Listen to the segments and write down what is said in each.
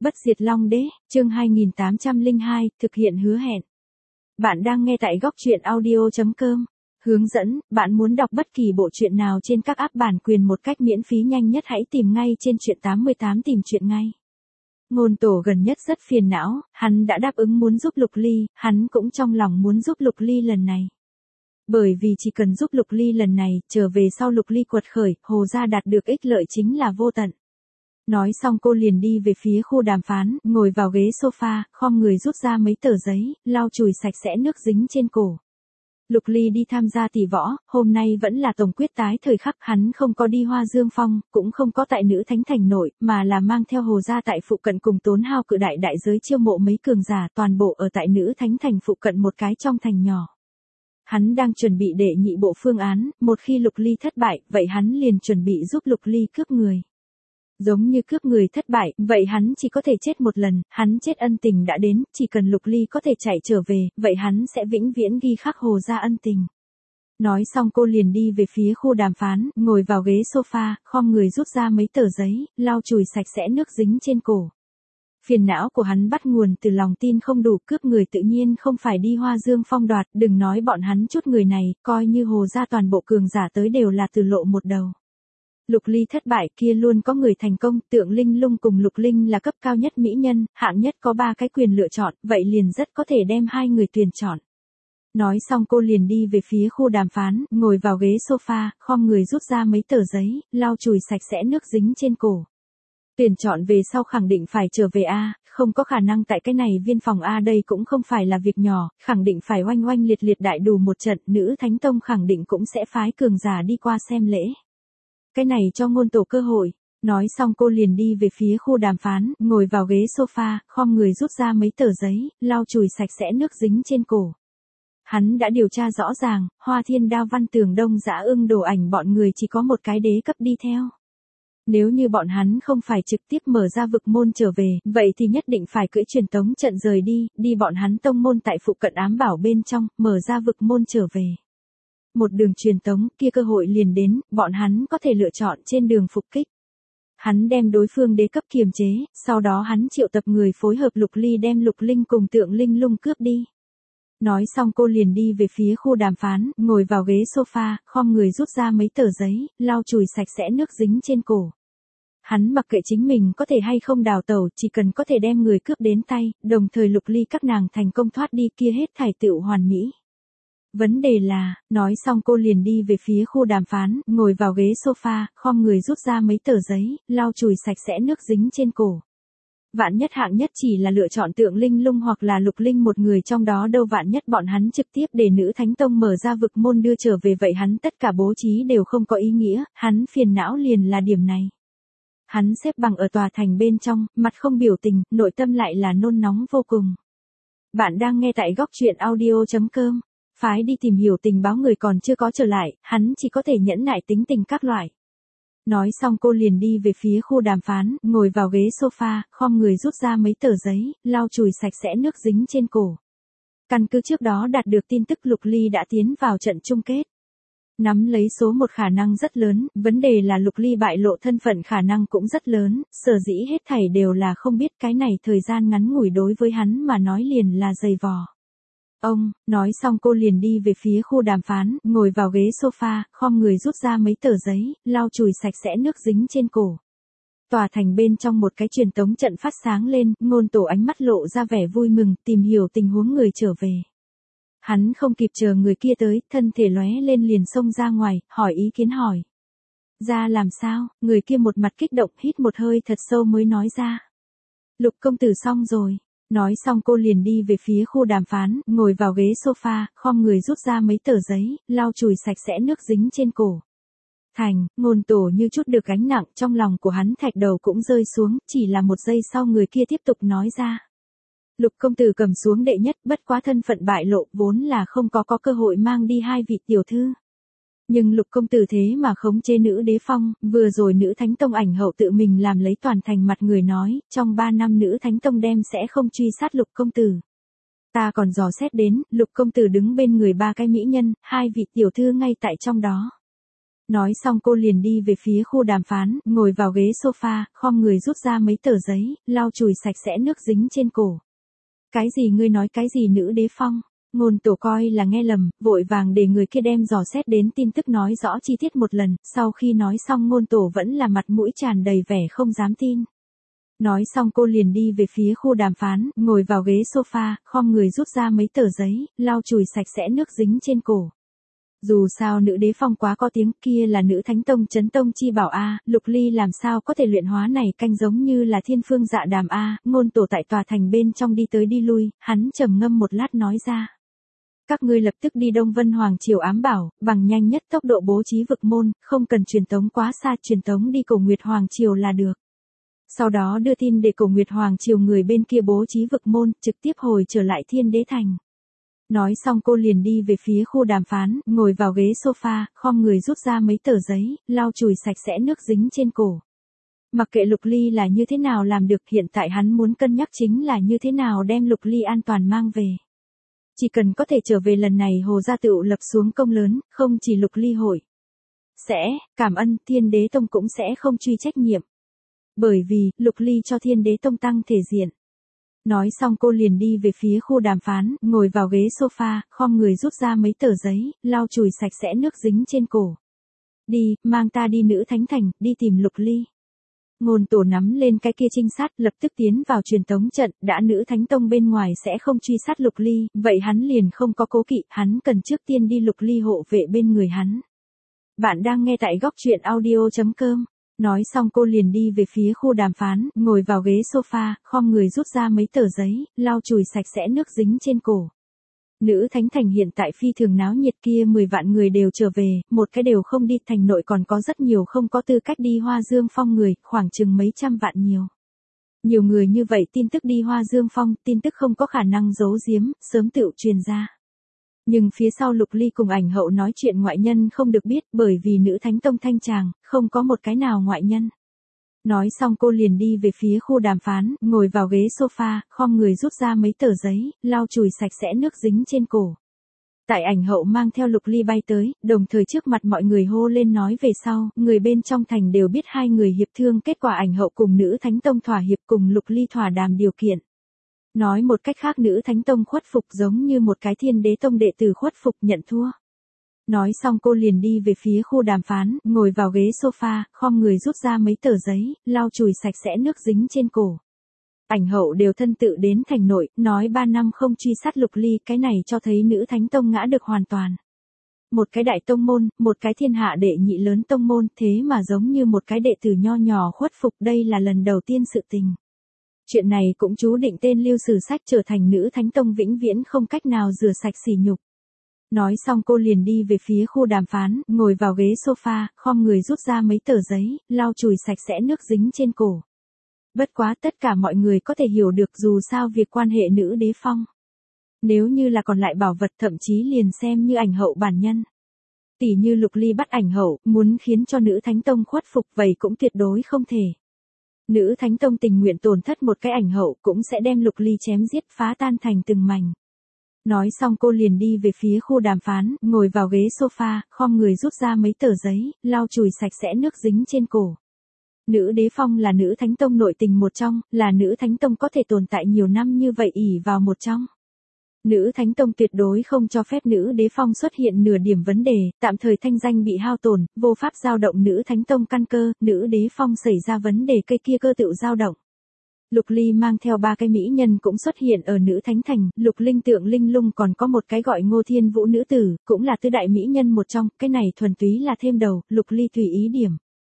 Bất diệt Long Đế, chương 2802, thực hiện hứa hẹn. Bạn đang nghe tại góc truyện audio.com. Hướng dẫn, bạn muốn đọc bất kỳ bộ truyện nào trên các app bản quyền một cách miễn phí nhanh nhất hãy tìm ngay trên truyện 88 tìm truyện ngay. Ngôn Tổ gần nhất rất phiền não, hắn đã đáp ứng muốn giúp Lục Ly, hắn cũng trong lòng muốn giúp Lục Ly lần này. Bởi vì chỉ cần giúp Lục Ly lần này, trở về sau Lục Ly quật khởi, Hồ gia đạt được ích lợi chính là vô tận. Nói xong cô liền đi về phía khu đàm phán, ngồi vào ghế sofa, khom người rút ra mấy tờ giấy, lau chùi sạch sẽ nước dính trên cổ. Lục Ly đi tham gia tỷ võ, hôm nay vẫn là tổng quyết tái thời khắc, hắn không có đi Hoa Dương Phong, cũng không có tại Nữ Thánh Thành nội, mà là mang theo Hồ gia tại phụ cận cùng tốn hao cự đại đại giới chiêu mộ mấy cường giả, toàn bộ ở tại Nữ Thánh Thành phụ cận một cái trong thành nhỏ. Hắn đang chuẩn bị đệ nhị bộ phương án, một khi Lục Ly thất bại, vậy hắn liền chuẩn bị giúp Lục Ly cướp người. Giống như cướp người thất bại, vậy hắn chỉ có thể chết một lần, hắn chết ân tình đã đến, chỉ cần Lục Ly có thể chạy trở về, vậy hắn sẽ vĩnh viễn ghi khắc Hồ gia ân tình. Nói xong cô liền đi về phía khu đàm phán, ngồi vào ghế sofa, khom người rút ra mấy tờ giấy, lau chùi sạch sẽ nước dính trên cổ. Phiền não của hắn bắt nguồn từ lòng tin không đủ, cướp người tự nhiên không phải đi Hoa Dương Phong đoạt, đừng nói bọn hắn chút người này, coi như Hồ gia toàn bộ cường giả tới đều là từ lộ một đầu. Lục Ly thất bại kia luôn có người thành công, Tượng Linh Lung cùng Lục Linh là cấp cao nhất mỹ nhân, hạng nhất có 3 cái quyền lựa chọn, vậy liền rất có thể đem 2 người tuyển chọn. Nói xong cô liền đi về phía khu đàm phán, ngồi vào ghế sofa, khom người rút ra mấy tờ giấy, lau chùi sạch sẽ nước dính trên cổ. Tuyển chọn về sau khẳng định phải trở về A, không có khả năng tại cái này viên phòng A, đây cũng không phải là việc nhỏ, khẳng định phải oanh oanh liệt liệt đại đủ một trận, Nữ Thánh Tông khẳng định cũng sẽ phái cường giả đi qua xem lễ. Cái này cho Ngôn Tổ cơ hội. Nói xong cô liền đi về phía khu đàm phán, ngồi vào ghế sofa, khom người rút ra mấy tờ giấy, lau chùi sạch sẽ nước dính trên cổ. Hắn đã điều tra rõ ràng, Hoa Thiên Đao Văn Tường Đông Dã Ưng Đồ Ảnh bọn người chỉ có một cái đế cấp đi theo. Nếu như bọn hắn không phải trực tiếp mở ra vực môn trở về, vậy thì nhất định phải cưỡi truyền tống trận rời đi bọn hắn tông môn tại phụ cận ám bảo bên trong, mở ra vực môn trở về. Một đường truyền tống, kia cơ hội liền đến, bọn hắn có thể lựa chọn trên đường phục kích. Hắn đem đối phương đế cấp kiềm chế, sau đó hắn triệu tập người phối hợp Lục Ly đem Lục Linh cùng Tượng Linh Lung cướp đi. Nói xong cô liền đi về phía khu đàm phán, ngồi vào ghế sofa, khom người rút ra mấy tờ giấy, lau chùi sạch sẽ nước dính trên cổ. Hắn mặc kệ chính mình có thể hay không đào tẩu, chỉ cần có thể đem người cướp đến tay, đồng thời Lục Ly các nàng thành công thoát đi kia hết thảy tựu hoàn mỹ. Vấn đề là, nói xong cô liền đi về phía khu đàm phán, ngồi vào ghế sofa, khom người rút ra mấy tờ giấy, lau chùi sạch sẽ nước dính trên cổ. Vạn nhất hạng nhất chỉ là lựa chọn Tượng Linh Lung hoặc là Lục Linh một người trong đó đâu, vạn nhất bọn hắn trực tiếp để Nữ Thánh Tông mở ra vực môn đưa trở về, vậy hắn tất cả bố trí đều không có ý nghĩa, hắn phiền não liền là điểm này. Hắn xếp bằng ở tòa thành bên trong, mặt không biểu tình, nội tâm lại là nôn nóng vô cùng. Bạn đang nghe tại góc truyện audio.com. Phái đi tìm hiểu tình báo người còn chưa có trở lại, hắn chỉ có thể nhẫn nại tính tình các loại. Nói xong cô liền đi về phía khu đàm phán, ngồi vào ghế sofa, khom người rút ra mấy tờ giấy, lau chùi sạch sẽ nước dính trên cổ. Căn cứ trước đó đạt được tin tức Lục Ly đã tiến vào trận chung kết. Nắm lấy số 1 khả năng rất lớn, vấn đề là Lục Ly bại lộ thân phận khả năng cũng rất lớn, sở dĩ hết thảy đều là không biết, cái này thời gian ngắn ngủi đối với hắn mà nói liền là dày vò. Nói xong cô liền đi về phía khu đàm phán, ngồi vào ghế sofa, khom người rút ra mấy tờ giấy, lau chùi sạch sẽ nước dính trên cổ. Tòa thành bên trong một cái truyền tống trận phát sáng lên, Ngôn Tổ ánh mắt lộ ra vẻ vui mừng, tìm hiểu tình huống người trở về. Hắn không kịp chờ người kia tới, thân thể lóe lên liền xông ra ngoài, hỏi ý kiến hỏi. Ra làm sao, người kia một mặt kích động, hít một hơi thật sâu mới nói ra. Lục công tử xong rồi. Nói xong cô liền đi về phía khu đàm phán, ngồi vào ghế sofa, khom người rút ra mấy tờ giấy, lau chùi sạch sẽ nước dính trên cổ. Ngôn Tổ như chút được gánh nặng, trong lòng của hắn thạch đầu cũng rơi xuống, chỉ là một giây sau người kia tiếp tục nói ra. Lục công tử cầm xuống đệ nhất, bất quá thân phận bại lộ, vốn là không có cơ hội mang đi 2 vị tiểu thư. Nhưng Lục công tử thế mà khống chế Nữ Đế Phong, vừa rồi Nữ Thánh Tông ảnh hậu tự mình làm lấy toàn thành mặt người nói, trong 3 năm Nữ Thánh Tông đem sẽ không truy sát Lục công tử. Ta còn dò xét đến, Lục công tử đứng bên người 3 cái mỹ nhân, 2 vị tiểu thư ngay tại trong đó. Nói xong cô liền đi về phía khu đàm phán, ngồi vào ghế sofa, khom người rút ra mấy tờ giấy, lau chùi sạch sẽ nước dính trên cổ. Cái gì ngươi nói cái gì Nữ Đế Phong? Ngôn Tổ coi là nghe lầm, vội vàng để người kia đem dò xét đến tin tức nói rõ chi tiết một lần, sau khi nói xong Ngôn Tổ vẫn là mặt mũi tràn đầy vẻ không dám tin. Nói xong cô liền đi về phía khu đàm phán, ngồi vào ghế sofa, khom người rút ra mấy tờ giấy, lau chùi sạch sẽ nước dính trên cổ. Dù sao Nữ Đế Phong quá có tiếng, kia là nữ thánh tông Chấn Tông Chi Bảo a, Lục Ly làm sao có thể luyện hóa này canh giống như là Thiên Phương Dạ Đàm a. Ngôn Tổ tại tòa thành bên trong đi tới đi lui, hắn trầm ngâm một lát nói ra. Các ngươi lập tức đi Đông Vân Hoàng Triều ám bảo, bằng nhanh nhất tốc độ bố trí vực môn, không cần truyền tống quá xa, truyền tống đi Cổ Nguyệt Hoàng Triều là được. Sau đó đưa tin để Cổ Nguyệt Hoàng Triều người bên kia bố trí vực môn, trực tiếp hồi trở lại Thiên Đế Thành. Nói xong cô liền đi về phía khu đàm phán, ngồi vào ghế sofa, khom người rút ra mấy tờ giấy, lau chùi sạch sẽ nước dính trên cổ. Mặc kệ Lục Ly là như thế nào làm được, hiện tại hắn muốn cân nhắc chính là như thế nào đem Lục Ly an toàn mang về. Chỉ cần có thể trở về lần này Hồ Gia Tựu lập xuống công lớn, không chỉ Lục Ly hội sẽ cảm ơn, Thiên Đế Tông cũng sẽ không truy trách nhiệm. Bởi vì, Lục Ly cho Thiên Đế Tông tăng thể diện. Nói xong cô liền đi về phía khu đàm phán, ngồi vào ghế sofa, khom người rút ra mấy tờ giấy, lau chùi sạch sẽ nước dính trên cổ. Đi, mang ta đi Nữ Thánh Thành, đi tìm Lục Ly. Ngôn Tổ nắm lên cái kia trinh sát, lập tức tiến vào truyền tống trận, đã Nữ Thánh Tông bên ngoài sẽ không truy sát Lục Ly, vậy hắn liền không có cố kỵ, hắn cần trước tiên đi Lục Ly hộ vệ bên người hắn. Bạn đang nghe tại góc truyện audio.com. Nói xong cô liền đi về phía khu đàm phán, ngồi vào ghế sofa, khom người rút ra mấy tờ giấy, lau chùi sạch sẽ nước dính trên cổ. Nữ Thánh Thành hiện tại phi thường náo nhiệt, kia 10 vạn người đều trở về, một cái đều không đi, thành nội còn có rất nhiều không có tư cách đi Hoa Dương Phong người, khoảng chừng mấy trăm vạn nhiều. Nhiều người như vậy tin tức đi Hoa Dương Phong, tin tức không có khả năng giấu giếm, sớm tựu truyền ra. Nhưng phía sau Lục Ly cùng Ảnh Hậu nói chuyện ngoại nhân không được biết, bởi vì Nữ Thánh Tông thanh tràng, không có một cái nào ngoại nhân. Nói xong cô liền đi về phía khu đàm phán, ngồi vào ghế sofa, khom người rút ra mấy tờ giấy, lau chùi sạch sẽ nước dính trên cổ. Tại Ảnh Hậu mang theo Lục Ly bay tới, đồng thời trước mặt mọi người hô lên nói về sau, người bên trong thành đều biết hai người hiệp thương, kết quả Ảnh Hậu cùng Nữ Thánh Tông thỏa hiệp, cùng Lục Ly thỏa đàm điều kiện. Nói một cách khác Nữ Thánh Tông khuất phục giống như một cái Thiên Đế Tông đệ tử khuất phục nhận thua. Nói xong cô liền đi về phía khu đàm phán, ngồi vào ghế sofa, khom người rút ra mấy tờ giấy, lau chùi sạch sẽ nước dính trên cổ. Ảnh Hậu đều thân tự đến thành nội, nói 3 năm không truy sát Lục Ly, cái này cho thấy Nữ Thánh Tông ngã được hoàn toàn. Một cái đại tông môn, một cái thiên hạ đệ nhị lớn tông môn, thế mà giống như một cái đệ tử nho nhỏ khuất phục, đây là lần đầu tiên sự tình. Chuyện này cũng chú định tên lưu sử sách trở thành Nữ Thánh Tông vĩnh viễn không cách nào rửa sạch sỉ nhục. Nói xong cô liền đi về phía khu đàm phán, ngồi vào ghế sofa, khom người rút ra mấy tờ giấy, lau chùi sạch sẽ nước dính trên cổ. Bất quá tất cả mọi người có thể hiểu được dù sao việc quan hệ Nữ Đế Phong. Nếu như là còn lại bảo vật thậm chí liền xem như Ảnh Hậu bản nhân. Tỷ như Lục Ly bắt Ảnh Hậu, muốn khiến cho Nữ Thánh Tông khuất phục vậy cũng tuyệt đối không thể. Nữ Thánh Tông tình nguyện tổn thất một cái Ảnh Hậu cũng sẽ đem Lục Ly chém giết phá tan thành từng mảnh. Nói xong cô liền đi về phía khu đàm phán, ngồi vào ghế sofa, khom người rút ra mấy tờ giấy, lau chùi sạch sẽ nước dính trên cổ. Nữ Đế Phong là Nữ Thánh Tông nội tình một trong, là Nữ Thánh Tông có thể tồn tại nhiều năm như vậy ỷ vào một trong. Nữ Thánh Tông tuyệt đối không cho phép Nữ Đế Phong xuất hiện nửa điểm vấn đề, tạm thời thanh danh bị hao tổn, vô pháp dao động Nữ Thánh Tông căn cơ, Nữ Đế Phong xảy ra vấn đề cây kia cơ tự dao động. Lục Ly mang theo 3 cái mỹ nhân cũng xuất hiện ở Nữ Thánh Thành, Lục Linh Tượng Linh Lung còn có một cái gọi Ngô Thiên Vũ nữ tử, cũng là tứ đại mỹ nhân một trong, cái này thuần túy là thêm đầu, Lục Ly tùy ý điểm.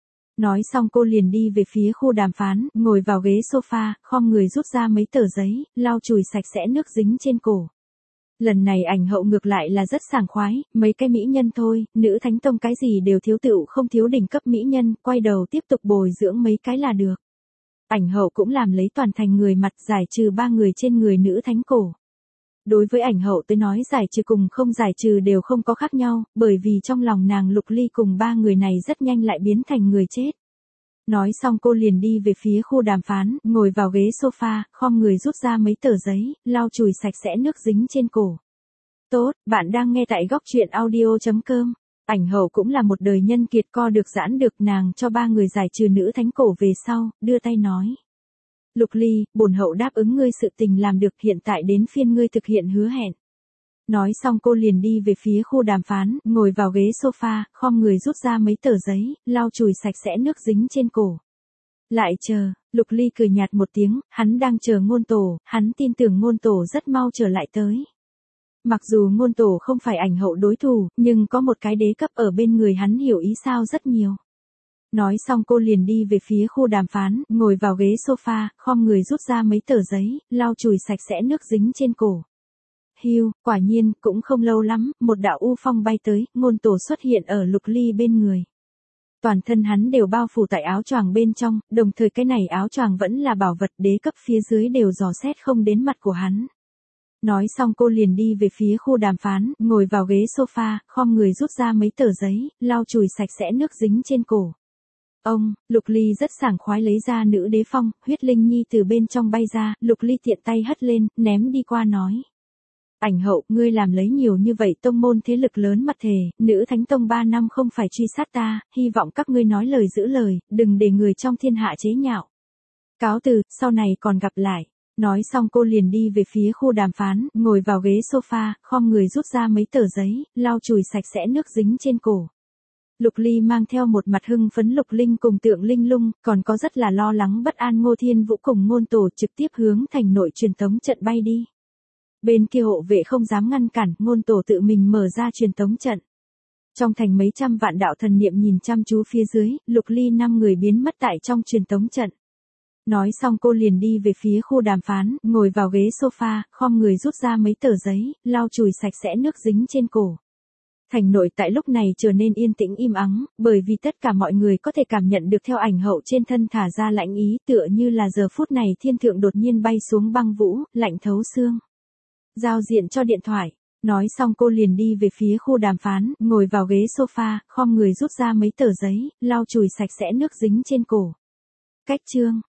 Nói xong cô liền đi về phía khu đàm phán, ngồi vào ghế sofa, khom người rút ra mấy tờ giấy, lau chùi sạch sẽ nước dính trên cổ. Lần này Ảnh Hậu ngược lại là rất sảng khoái, mấy cái mỹ nhân thôi, Nữ Thánh Tông cái gì đều thiếu tựu không thiếu đỉnh cấp mỹ nhân, quay đầu tiếp tục bồi dưỡng mấy cái là được. Ảnh Hậu cũng làm lấy toàn thành người mặt giải trừ 3 người trên người Nữ Thánh cổ. Đối với Ảnh Hậu tới nói giải trừ cùng không giải trừ đều không có khác nhau, bởi vì trong lòng nàng Lục Ly cùng 3 người này rất nhanh lại biến thành người chết. Nói xong cô liền đi về phía khu đàm phán, ngồi vào ghế sofa, khom người rút ra mấy tờ giấy, lau chùi sạch sẽ nước dính trên cổ. Tốt, bạn đang nghe tại góc truyện audio.com. Ảnh hậu cũng là một đời nhân kiệt co được giãn được, nàng cho ba người giải trừ nữ thánh cổ về sau, đưa tay nói. Lục Ly, bổn hậu đáp ứng ngươi sự tình làm được, hiện tại đến phiên ngươi thực hiện hứa hẹn. Nói xong cô liền đi về phía khu đàm phán, ngồi vào ghế sofa, khom người rút ra mấy tờ giấy, lau chùi sạch sẽ nước dính trên cổ. Lại chờ, Lục Ly cười nhạt một tiếng, hắn đang chờ ngôn tổ, hắn tin tưởng ngôn tổ rất mau trở lại tới. Mặc dù ngôn tổ không phải ảnh hậu đối thủ, nhưng có một cái đế cấp ở bên người hắn hiểu ý sao rất nhiều. Nói xong cô liền đi về phía khu đàm phán, ngồi vào ghế sofa, khom người rút ra mấy tờ giấy, lau chùi sạch sẽ nước dính trên cổ. Hưu, quả nhiên, cũng không lâu lắm, một đạo u phong bay tới, ngôn tổ xuất hiện ở Lục Ly bên người. Toàn thân hắn đều bao phủ tại áo choàng bên trong, đồng thời cái này áo choàng vẫn là bảo vật, đế cấp phía dưới đều dò xét không đến mặt của hắn. Nói xong cô liền đi về phía khu đàm phán, ngồi vào ghế sofa, khom người rút ra mấy tờ giấy, lau chùi sạch sẽ nước dính trên cổ. Lục Ly rất sảng khoái lấy ra nữ đế phong, huyết linh nhi từ bên trong bay ra, Lục Ly tiện tay hất lên, ném đi qua nói. Ảnh hậu, ngươi làm lấy nhiều như vậy tông môn thế lực lớn mặt thề, nữ thánh tông 3 năm không phải truy sát ta, hy vọng các ngươi nói lời giữ lời, đừng để người trong thiên hạ chế nhạo. Cáo từ, sau này còn gặp lại. Nói xong cô liền đi về phía khu đàm phán, ngồi vào ghế sofa, khom người rút ra mấy tờ giấy, lau chùi sạch sẽ nước dính trên cổ. Lục Ly mang theo một mặt hưng phấn Lục Linh cùng Tượng Linh Lung, còn có rất là lo lắng bất an Ngô Thiên Vũ cùng ngôn tổ trực tiếp hướng thành nội truyền tống trận bay đi. Bên kia hộ vệ không dám ngăn cản, ngôn tổ tự mình mở ra truyền tống trận. Trong thành mấy trăm vạn đạo thần niệm nhìn chăm chú phía dưới, Lục Ly 5 người biến mất tại trong truyền tống trận. Nói xong cô liền đi về phía khu đàm phán, ngồi vào ghế sofa, khom người rút ra mấy tờ giấy, lau chùi sạch sẽ nước dính trên cổ. Thành nội tại lúc này trở nên yên tĩnh im ắng, bởi vì tất cả mọi người có thể cảm nhận được theo ảnh hậu trên thân thả ra lạnh ý, tựa như là giờ phút này thiên thượng đột nhiên bay xuống băng vũ, lạnh thấu xương. Giao diện cho điện thoại. Nói xong cô liền đi về phía khu đàm phán, ngồi vào ghế sofa, khom người rút ra mấy tờ giấy, lau chùi sạch sẽ nước dính trên cổ. Cách chương